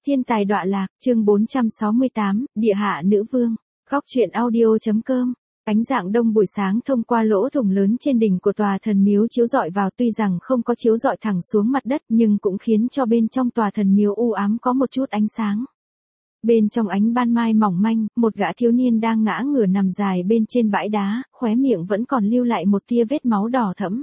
Thiên tài đọa lạc, chương 468, Địa hạ nữ vương. Góc truyện audio.com. Ánh dạng đông buổi sáng thông qua lỗ thủng lớn trên đỉnh của tòa thần miếu chiếu rọi vào, tuy rằng không có chiếu rọi thẳng xuống mặt đất nhưng cũng khiến cho bên trong tòa thần miếu u ám có một chút ánh sáng. Bên trong ánh ban mai mỏng manh, một gã thiếu niên đang ngã ngửa nằm dài bên trên bãi đá, khóe miệng vẫn còn lưu lại một tia vết máu đỏ thẫm.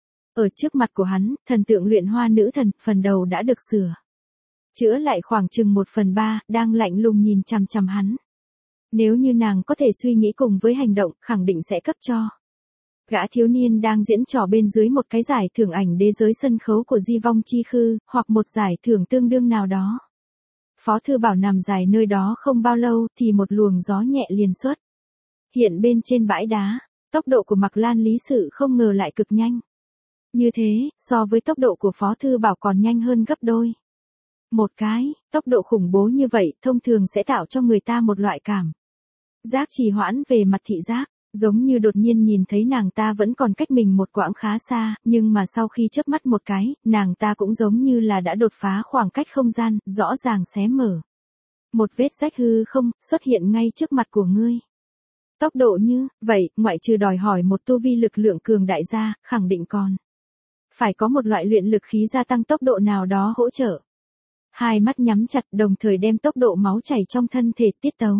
Ở trước mặt của hắn, thần tượng luyện hoa nữ thần, phần đầu đã được sửa chữa lại khoảng chừng 1/3, đang lạnh lùng nhìn chằm chằm hắn. Nếu như nàng có thể suy nghĩ cùng với hành động, khẳng định sẽ cấp cho. Gã thiếu niên đang diễn trò bên dưới một cái giải thưởng ảnh đế giới sân khấu của Di Vong Chi Khư, hoặc một giải thưởng tương đương nào đó. Phó Thư Bảo nằm dài nơi đó không bao lâu thì một luồng gió nhẹ liền xuất hiện bên trên bãi đá. Tốc độ của Mạc Lan Lý Sự không ngờ lại cực nhanh. Như thế, so với tốc độ của Phó Thư Bảo còn nhanh hơn gấp đôi. Một cái, tốc độ khủng bố như vậy thông thường sẽ tạo cho người ta một loại cảm giác trì hoãn về mặt thị giác, giống như đột nhiên nhìn thấy nàng ta vẫn còn cách mình một quãng khá xa, nhưng mà sau khi chớp mắt một cái, nàng ta cũng giống như là đã đột phá khoảng cách không gian, rõ ràng xé mở. Một vết rách hư không, xuất hiện ngay trước mặt của ngươi. Tốc độ như vậy, ngoại trừ đòi hỏi một tu vi lực lượng cường đại ra, khẳng định còn phải có một loại luyện lực khí gia tăng tốc độ nào đó hỗ trợ. Hai mắt nhắm chặt, đồng thời đem tốc độ máu chảy trong thân thể tiết tấu.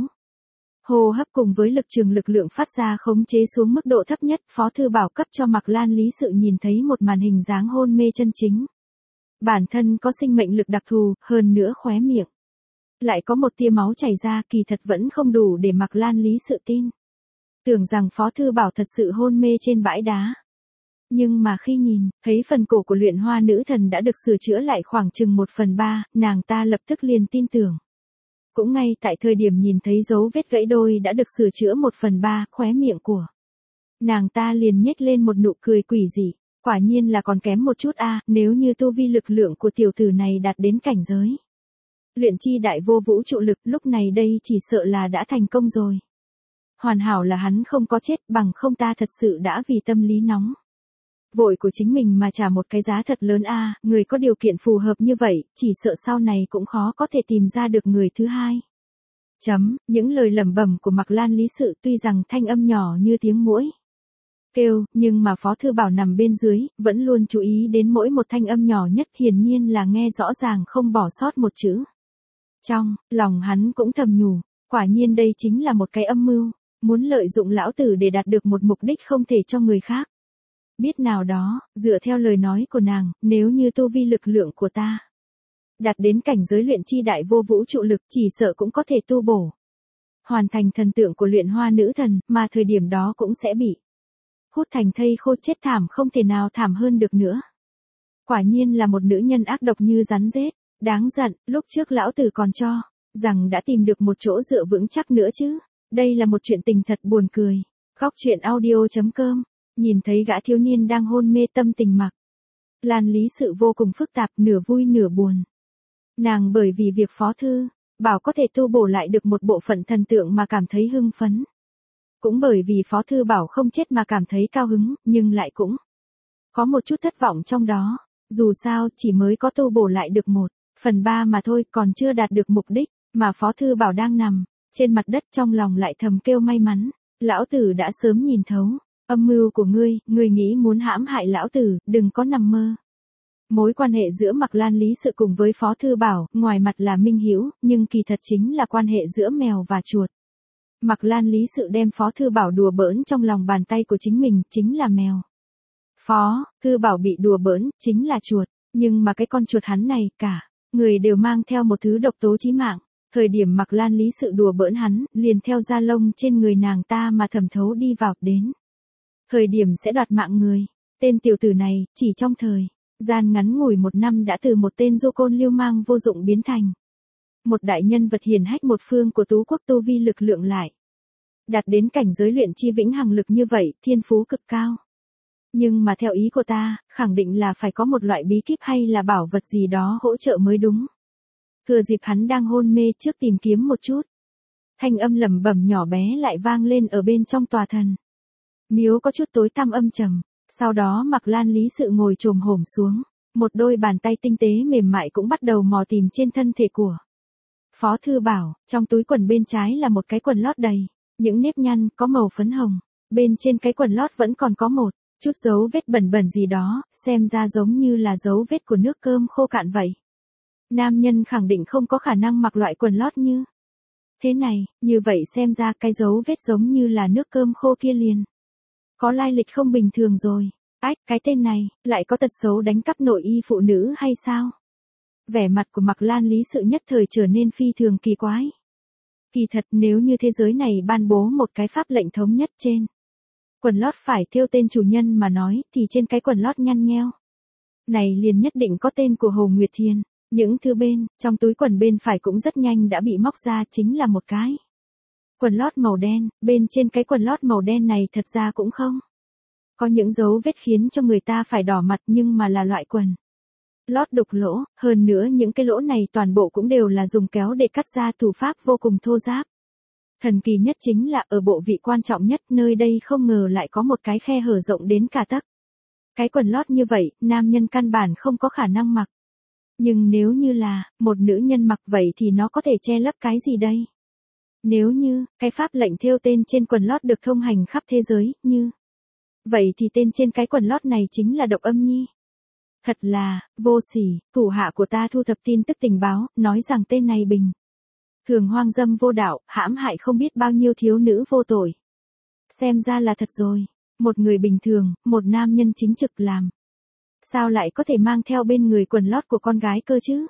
Hô hấp cùng với lực trường lực lượng phát ra khống chế xuống mức độ thấp nhất, Phó Thư Bảo cấp cho Mạc Lan Lý Sự nhìn thấy một màn hình dáng hôn mê chân chính. Bản thân có sinh mệnh lực đặc thù, hơn nữa khóe miệng lại có một tia máu chảy ra, kỳ thật vẫn không đủ để Mạc Lan Lý Sự tin tưởng rằng Phó Thư Bảo thật sự hôn mê trên bãi đá. Nhưng mà khi nhìn thấy phần cổ của luyện hoa nữ thần đã được sửa chữa lại khoảng chừng 1/3, nàng ta lập tức liền tin tưởng. Cũng ngay tại thời điểm nhìn thấy dấu vết gãy đôi đã được sửa chữa 1/3, khóe miệng của nàng ta liền nhếch lên một nụ cười quỷ dị. Quả nhiên là còn kém một chút a, nếu như tu vi lực lượng của tiểu tử này đạt đến cảnh giới luyện chi đại vô vũ trụ lực, lúc này đây chỉ sợ là đã thành công rồi. Hoàn hảo là hắn không có chết, bằng không ta thật sự đã vì tâm lý nóng vội của chính mình mà trả một cái giá thật lớn a, người có điều kiện phù hợp như vậy, chỉ sợ sau này cũng khó có thể tìm ra được người thứ hai. Những lời lẩm bẩm của Mạc Lan Lý Sự tuy rằng thanh âm nhỏ như tiếng muỗi kêu, nhưng mà Phó Thư Bảo nằm bên dưới, vẫn luôn chú ý đến mỗi một thanh âm nhỏ nhất, hiển nhiên là nghe rõ ràng không bỏ sót một chữ. Trong lòng hắn cũng thầm nhủ, quả nhiên đây chính là một cái âm mưu, muốn lợi dụng lão tử để đạt được một mục đích không thể cho người khác biết nào đó. Dựa theo lời nói của nàng, nếu như tu vi lực lượng của ta đạt đến cảnh giới luyện chi đại vô vũ trụ lực, chỉ sợ cũng có thể tu bổ hoàn thành thần tượng của luyện hoa nữ thần, mà thời điểm đó cũng sẽ bị hút thành thây khô, chết thảm không thể nào thảm hơn được nữa. Quả nhiên là một nữ nhân ác độc như rắn rết, đáng giận, lúc trước lão tử còn cho rằng đã tìm được một chỗ dựa vững chắc nữa chứ. Đây là một chuyện tình thật buồn cười. Góc truyện audio.com. Nhìn thấy gã thiếu niên đang hôn mê, tâm tình Mạc Lan Lý Sự vô cùng phức tạp, nửa vui nửa buồn. Nàng bởi vì việc Phó Thư Bảo có thể tu bổ lại được một bộ phận thần tượng mà cảm thấy hưng phấn. Cũng bởi vì Phó Thư Bảo không chết mà cảm thấy cao hứng, nhưng lại cũng có một chút thất vọng trong đó. Dù sao, chỉ mới có tu bổ lại được 1/3 mà thôi, còn chưa đạt được mục đích, mà Phó Thư Bảo đang nằm trên mặt đất, trong lòng lại thầm kêu may mắn. Lão tử đã sớm nhìn thấu âm mưu của ngươi, ngươi nghĩ muốn hãm hại lão tử, đừng có nằm mơ. Mối quan hệ giữa Mạc Lan Lý Sự cùng với Phó Thư Bảo, ngoài mặt là minh hữu, nhưng kỳ thật chính là quan hệ giữa mèo và chuột. Mạc Lan Lý Sự đem Phó Thư Bảo đùa bỡn trong lòng bàn tay của chính mình, chính là mèo. Phó Thư Bảo bị đùa bỡn, chính là chuột, nhưng mà cái con chuột hắn này, cả người đều mang theo một thứ độc tố chí mạng. Thời điểm Mạc Lan Lý Sự đùa bỡn hắn, liền theo da lông trên người nàng ta mà thẩm thấu đi vào, đến thời điểm sẽ đoạt mạng người. Tên tiểu tử này, chỉ trong thời gian ngắn ngủi 1 năm đã từ một tên du côn lưu mang vô dụng biến thành một đại nhân vật hiển hách một phương của tú quốc, tu vi lực lượng lại đạt đến cảnh giới luyện chi vĩnh hằng lực như vậy, thiên phú cực cao. Nhưng mà theo ý của ta, khẳng định là phải có một loại bí kíp hay là bảo vật gì đó hỗ trợ mới đúng. Thừa dịp hắn đang hôn mê, trước tìm kiếm một chút. Thanh âm lẩm bẩm nhỏ bé lại vang lên ở bên trong tòa thần miếu, có chút tối tăm âm trầm. Sau đó Mạc Lan Lý Sự ngồi chồm hổm xuống, một đôi bàn tay tinh tế mềm mại cũng bắt đầu mò tìm trên thân thể của Phó Thư Bảo, trong túi quần bên trái là một cái quần lót đầy, những nếp nhăn có màu phấn hồng, bên trên cái quần lót vẫn còn có một chút dấu vết bẩn bẩn gì đó, xem ra giống như là dấu vết của nước cơm khô cạn vậy. Nam nhân khẳng định không có khả năng mặc loại quần lót như thế này, như vậy xem ra cái dấu vết giống như là nước cơm khô kia liền. Có lai lịch không bình thường rồi. Ách, cái tên này, lại có tật xấu đánh cắp nội y phụ nữ hay sao? Vẻ mặt của Mạc Lan Lý Sự nhất thời trở nên phi thường kỳ quái. Kỳ thật nếu như thế giới này ban bố một cái pháp lệnh thống nhất trên quần lót phải thêu tên chủ nhân mà nói thì trên cái quần lót nhăn nheo này liền nhất định có tên của Hồ Nguyệt Thiền. Những thứ bên, trong túi quần bên phải cũng rất nhanh đã bị móc ra chính là một cái quần lót màu đen, bên trên cái quần lót màu đen này thật ra cũng không có những dấu vết khiến cho người ta phải đỏ mặt nhưng mà là loại quần lót đục lỗ, hơn nữa những cái lỗ này toàn bộ cũng đều là dùng kéo để cắt ra, thủ pháp vô cùng thô ráp. Thần kỳ nhất chính là ở bộ vị quan trọng nhất, nơi đây không ngờ lại có một cái khe hở rộng đến cả tấc. Cái quần lót như vậy, nam nhân căn bản không có khả năng mặc. Nhưng nếu như là một nữ nhân mặc vậy thì nó có thể che lấp cái gì đây? Nếu như cái pháp lệnh thêu tên trên quần lót được thông hành khắp thế giới, như vậy thì tên trên cái quần lót này chính là Độc Âm Nhi. Thật là vô sỉ. Thủ hạ của ta thu thập tin tức tình báo, nói rằng tên này bình thường hoang dâm vô đạo, hãm hại không biết bao nhiêu thiếu nữ vô tội. Xem ra là thật rồi. Một người bình thường, một nam nhân chính trực làm sao lại có thể mang theo bên người quần lót của con gái cơ chứ?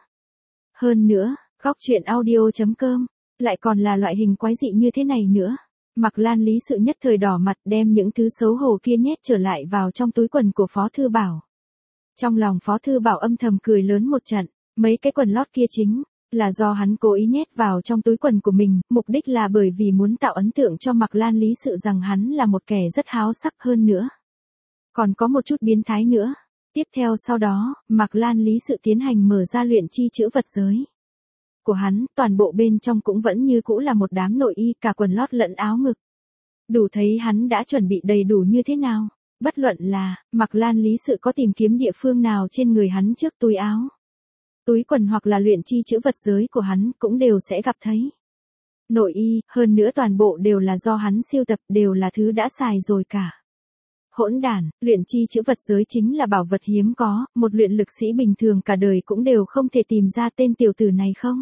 Hơn nữa, góc truyện audio.com lại còn là loại hình quái dị như thế này nữa. Mạc Lan Lý Sự nhất thời đỏ mặt, đem những thứ xấu hổ kia nhét trở lại vào trong túi quần của Phó Thư Bảo. Trong lòng Phó Thư Bảo âm thầm cười lớn một trận, mấy cái quần lót kia chính là do hắn cố ý nhét vào trong túi quần của mình, mục đích là bởi vì muốn tạo ấn tượng cho Mạc Lan Lý Sự rằng hắn là một kẻ rất háo sắc, hơn nữa còn có một chút biến thái nữa. Tiếp theo sau đó, Mạc Lan Lý Sự tiến hành mở ra luyện chi chữ vật giới của hắn, toàn bộ bên trong cũng vẫn như cũ là một đám nội y, cả quần lót lẫn áo ngực. Đủ thấy hắn đã chuẩn bị đầy đủ như thế nào. Bất luận là Mạc Lan Lý Sự có tìm kiếm địa phương nào trên người hắn trước túi áo, túi quần hoặc là luyện chi chữ vật giới của hắn cũng đều sẽ gặp thấy nội y, hơn nữa toàn bộ đều là do hắn siêu tập, đều là thứ đã xài rồi cả. Hỗn đản, luyện chi chữ vật giới chính là bảo vật hiếm có, một luyện lực sĩ bình thường cả đời cũng đều không thể tìm ra tên tiểu tử này không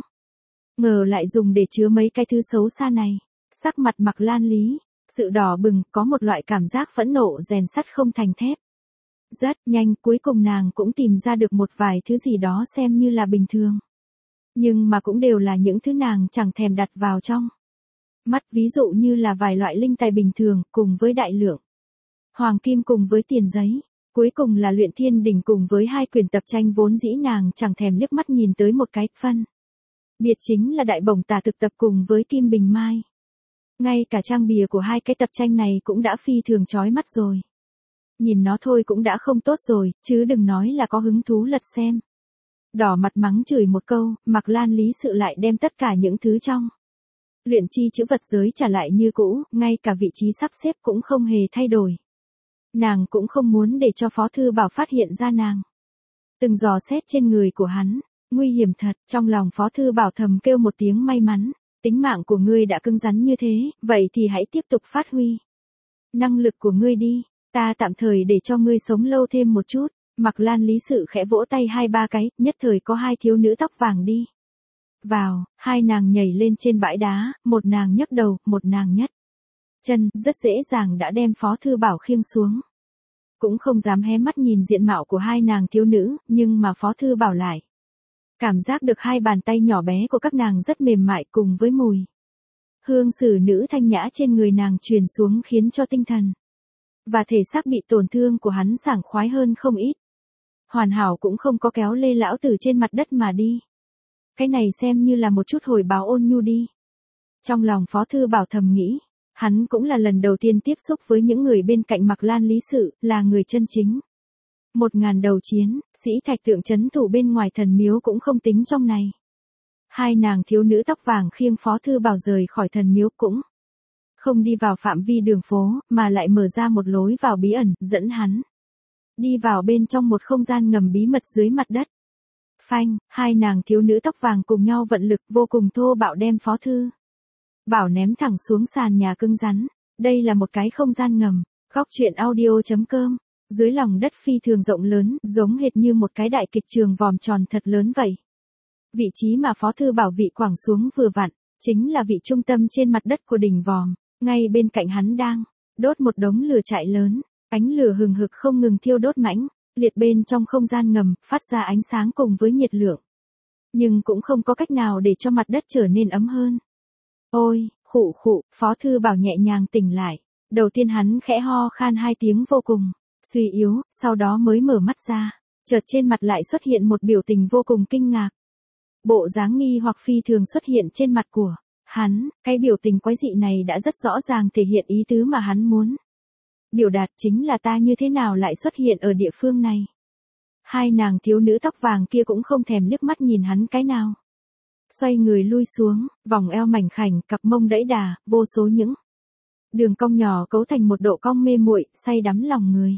ngờ lại dùng để chứa mấy cái thứ xấu xa này. Sắc mặt Mạc Lan Lý Sự đỏ bừng, có một loại cảm giác phẫn nộ rèn sắt không thành thép. Rất nhanh, cuối cùng nàng cũng tìm ra được một vài thứ gì đó xem như là bình thường. Nhưng mà cũng đều là những thứ nàng chẳng thèm đặt vào trong mắt, ví dụ như là vài loại linh tài bình thường, cùng với đại lượng hoàng kim cùng với tiền giấy. Cuối cùng là luyện thiên đỉnh cùng với 2 quyển tập tranh vốn dĩ nàng chẳng thèm liếc mắt nhìn tới một cái, phân biệt chính là đại bổng tả thực tập cùng với kim bình mai. Ngay cả trang bìa của 2 cái tập tranh này cũng đã phi thường chói mắt rồi. Nhìn nó thôi cũng đã không tốt rồi, chứ đừng nói là có hứng thú lật xem. Đỏ mặt mắng chửi một câu, Mạc Lan Lý Sự lại đem tất cả những thứ trong luyện chi chữ vật giới trả lại như cũ, ngay cả vị trí sắp xếp cũng không hề thay đổi. Nàng cũng không muốn để cho Phó Thư Bảo phát hiện ra nàng từng dò xét trên người của hắn. Nguy hiểm thật. Trong lòng Phó Thư Bảo thầm kêu một tiếng may mắn. Tính mạng của ngươi đã cứng rắn như thế, vậy thì hãy tiếp tục phát huy năng lực của ngươi đi. Ta tạm thời để cho ngươi sống lâu thêm một chút. Mạc Lan Lý Sự khẽ vỗ tay 2-3 cái, nhất thời có 2 thiếu nữ tóc vàng đi vào, 2 nàng nhảy lên trên bãi đá, một nàng nhấc đầu, một nàng nhất chân, rất dễ dàng đã đem Phó Thư Bảo khiêng xuống. Cũng không dám hé mắt nhìn diện mạo của 2 nàng thiếu nữ, nhưng mà Phó Thư Bảo lại cảm giác được 2 bàn tay nhỏ bé của các nàng rất mềm mại, cùng với mùi hương xử nữ thanh nhã trên người nàng truyền xuống khiến cho tinh thần và thể xác bị tổn thương của hắn sảng khoái hơn không ít. Hoàn hảo cũng không có kéo Lê lão từ trên mặt đất mà đi. Cái này xem như là một chút hồi báo ôn nhu đi. Trong lòng Phó Thư Bảo thầm nghĩ, hắn cũng là lần đầu tiên tiếp xúc với những người bên cạnh Mạc Lan Lý Sự, là người chân chính. 1000 đầu chiến, sĩ thạch tượng trấn thủ bên ngoài thần miếu cũng không tính trong này. 2 nàng thiếu nữ tóc vàng khiêng Phó Thư Bảo rời khỏi thần miếu cũng không đi vào phạm vi đường phố, mà lại mở ra một lối vào bí ẩn, dẫn hắn đi vào bên trong một không gian ngầm bí mật dưới mặt đất. Phanh, hai nàng thiếu nữ tóc vàng cùng nhau vận lực vô cùng thô bạo đem Phó Thư Bảo ném thẳng xuống sàn nhà cứng rắn. Đây là một cái không gian ngầm. Góc truyện audio.com. Dưới lòng đất phi thường rộng lớn, giống hệt như một cái đại kịch trường vòm tròn thật lớn vậy. Vị trí mà Phó Thư Bảo vị quẳng xuống vừa vặn, chính là vị trung tâm trên mặt đất của đỉnh vòm. Ngay bên cạnh hắn đang đốt một đống lửa trại lớn. Ánh lửa hừng hực không ngừng thiêu đốt mãnh liệt bên trong không gian ngầm, phát ra ánh sáng cùng với nhiệt lượng. Nhưng cũng không có cách nào để cho mặt đất trở nên ấm hơn. Ôi, khụ khụ, Phó Thư Bảo nhẹ nhàng tỉnh lại. Đầu tiên hắn khẽ ho khan hai tiếng vô cùng suy yếu, sau đó mới mở mắt ra. Chợt trên mặt lại xuất hiện một biểu tình vô cùng kinh ngạc. Bộ dáng nghi hoặc phi thường xuất hiện trên mặt của hắn. Cái biểu tình quái dị này đã rất rõ ràng thể hiện ý tứ mà hắn muốn biểu đạt, chính là ta như thế nào lại xuất hiện ở địa phương này. Hai nàng thiếu nữ tóc vàng kia cũng không thèm liếc mắt nhìn hắn cái nào. Xoay người lui xuống, vòng eo mảnh khảnh, cặp mông đẫy đà, vô số những đường cong nhỏ cấu thành một độ cong mê muội, say đắm lòng người.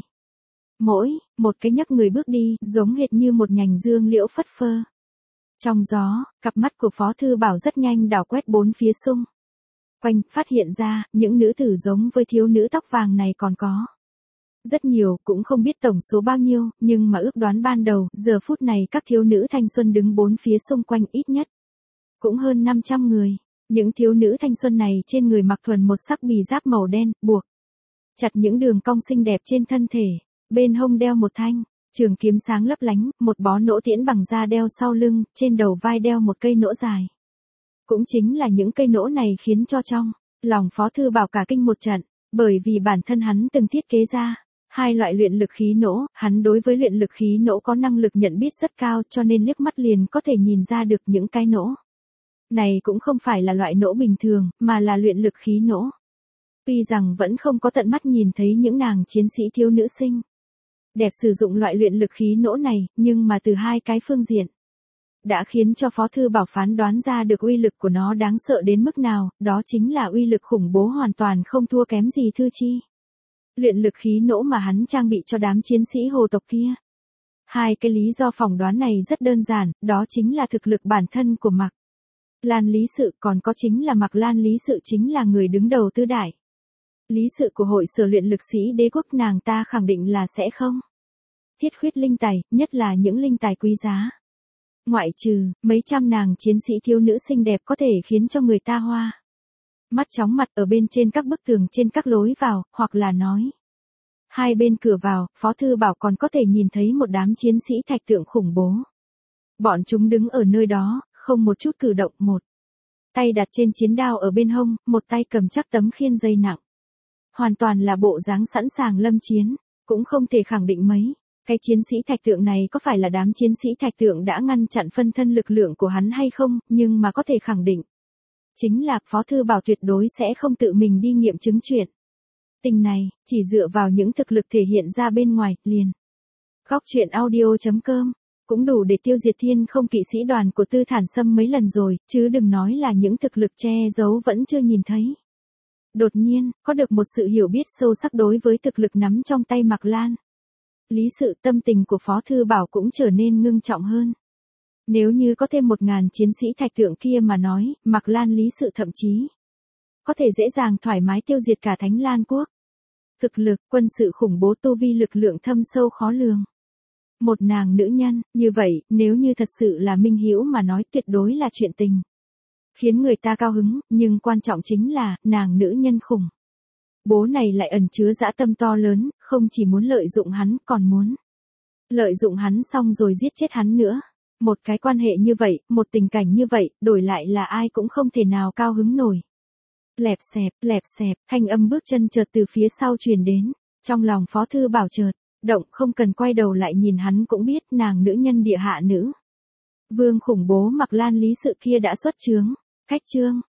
Mỗi một cái nhấc người bước đi, giống hệt như một nhành dương liễu phất phơ. Trong gió, cặp mắt của Phó Thư Bảo rất nhanh đảo quét bốn phía xung quanh, phát hiện ra, những nữ tử giống với thiếu nữ tóc vàng này còn có rất nhiều, cũng không biết tổng số bao nhiêu, nhưng mà ước đoán ban đầu, giờ phút này các thiếu nữ thanh xuân đứng bốn phía xung quanh ít nhất cũng hơn 500 người. Những thiếu nữ thanh xuân này trên người mặc thuần một sắc bì giáp màu đen, buộc chặt những đường cong xinh đẹp trên thân thể, bên hông đeo một thanh trường kiếm sáng lấp lánh, một bó nỗ tiễn bằng da đeo sau lưng, trên đầu vai đeo một cây nỗ dài. Cũng chính là những cây nỗ này khiến cho trong lòng Phó Thư Bảo cả kinh một trận, bởi vì bản thân hắn từng thiết kế ra hai loại luyện lực khí nỗ, hắn đối với luyện lực khí nỗ có năng lực nhận biết rất cao, cho nên liếc mắt liền có thể nhìn ra được những cái nỗ này cũng không phải là loại nỗ bình thường, mà là luyện lực khí nỗ. Tuy rằng vẫn không có tận mắt nhìn thấy những nàng chiến sĩ thiếu nữ xinh đẹp sử dụng loại luyện lực khí nỗ này, nhưng mà từ hai cái phương diện đã khiến cho Phó Thư Bảo phán đoán ra được uy lực của nó đáng sợ đến mức nào, đó chính là uy lực khủng bố hoàn toàn không thua kém gì Thư Chi. Luyện lực khí nỗ mà hắn trang bị cho đám chiến sĩ hồ tộc kia. Hai cái lý do phỏng đoán này rất đơn giản, đó chính là thực lực bản thân của Mạc Lan Lý Sự, còn có chính là Mạc Lan Lý Sự chính là người đứng đầu tứ đại lý sự của hội sở luyện lực sĩ đế quốc, nàng ta khẳng định là sẽ không thiết khuyết linh tài, nhất là những linh tài quý giá. Ngoại trừ mấy trăm nàng chiến sĩ thiếu nữ xinh đẹp có thể khiến cho người ta hoa mắt chóng mặt ở bên trên các bức tường trên các lối vào, hoặc là nói hai bên cửa vào, Phó Thư Bảo còn có thể nhìn thấy một đám chiến sĩ thạch tượng khủng bố. Bọn chúng đứng ở nơi đó, không một chút cử động, một tay đặt trên chiến đao ở bên hông, một tay cầm chắc tấm khiên dây nặng. Hoàn toàn là bộ dáng sẵn sàng lâm chiến, cũng không thể khẳng định mấy cái chiến sĩ thạch tượng này có phải là đám chiến sĩ thạch tượng đã ngăn chặn phân thân lực lượng của hắn hay không, nhưng mà có thể khẳng định chính là Phó Thư Bảo tuyệt đối sẽ không tự mình đi nghiệm chứng chuyện tình này, chỉ dựa vào những thực lực thể hiện ra bên ngoài, liền. Góc truyện audio.com cũng đủ để tiêu diệt Thiên Không kỵ sĩ đoàn của Tư Thản Sâm mấy lần rồi, chứ đừng nói là những thực lực che giấu vẫn chưa nhìn thấy. Đột nhiên, có được một sự hiểu biết sâu sắc đối với thực lực nắm trong tay Mạc Lan Lý Sự, tâm tình của Phó Thư Bảo cũng trở nên ngưng trọng hơn. Nếu như có thêm 1000 chiến sĩ thạch tượng kia mà nói, Mạc Lan Lý Sự thậm chí có thể dễ dàng thoải mái tiêu diệt cả Thánh Lan Quốc. Thực lực, quân sự khủng bố, tu vi lực lượng thâm sâu khó lường. Một nàng nữ nhân, như vậy, nếu như thật sự là minh hữu mà nói, tuyệt đối là chuyện tình khiến người ta cao hứng, nhưng quan trọng chính là, nàng nữ nhân khủng bố này lại ẩn chứa dã tâm to lớn, không chỉ muốn lợi dụng hắn, còn muốn lợi dụng hắn xong rồi giết chết hắn nữa. Một cái quan hệ như vậy, một tình cảnh như vậy, đổi lại là ai cũng không thể nào cao hứng nổi. Lẹp xẹp, thanh âm bước chân chợt từ phía sau truyền đến. Trong lòng Phó Thư Bảo chợt động, không cần quay đầu lại nhìn hắn cũng biết nàng nữ nhân địa hạ nữ vương khủng bố Mạc Lan Lý Sự kia đã xuất chướng. Khách trương,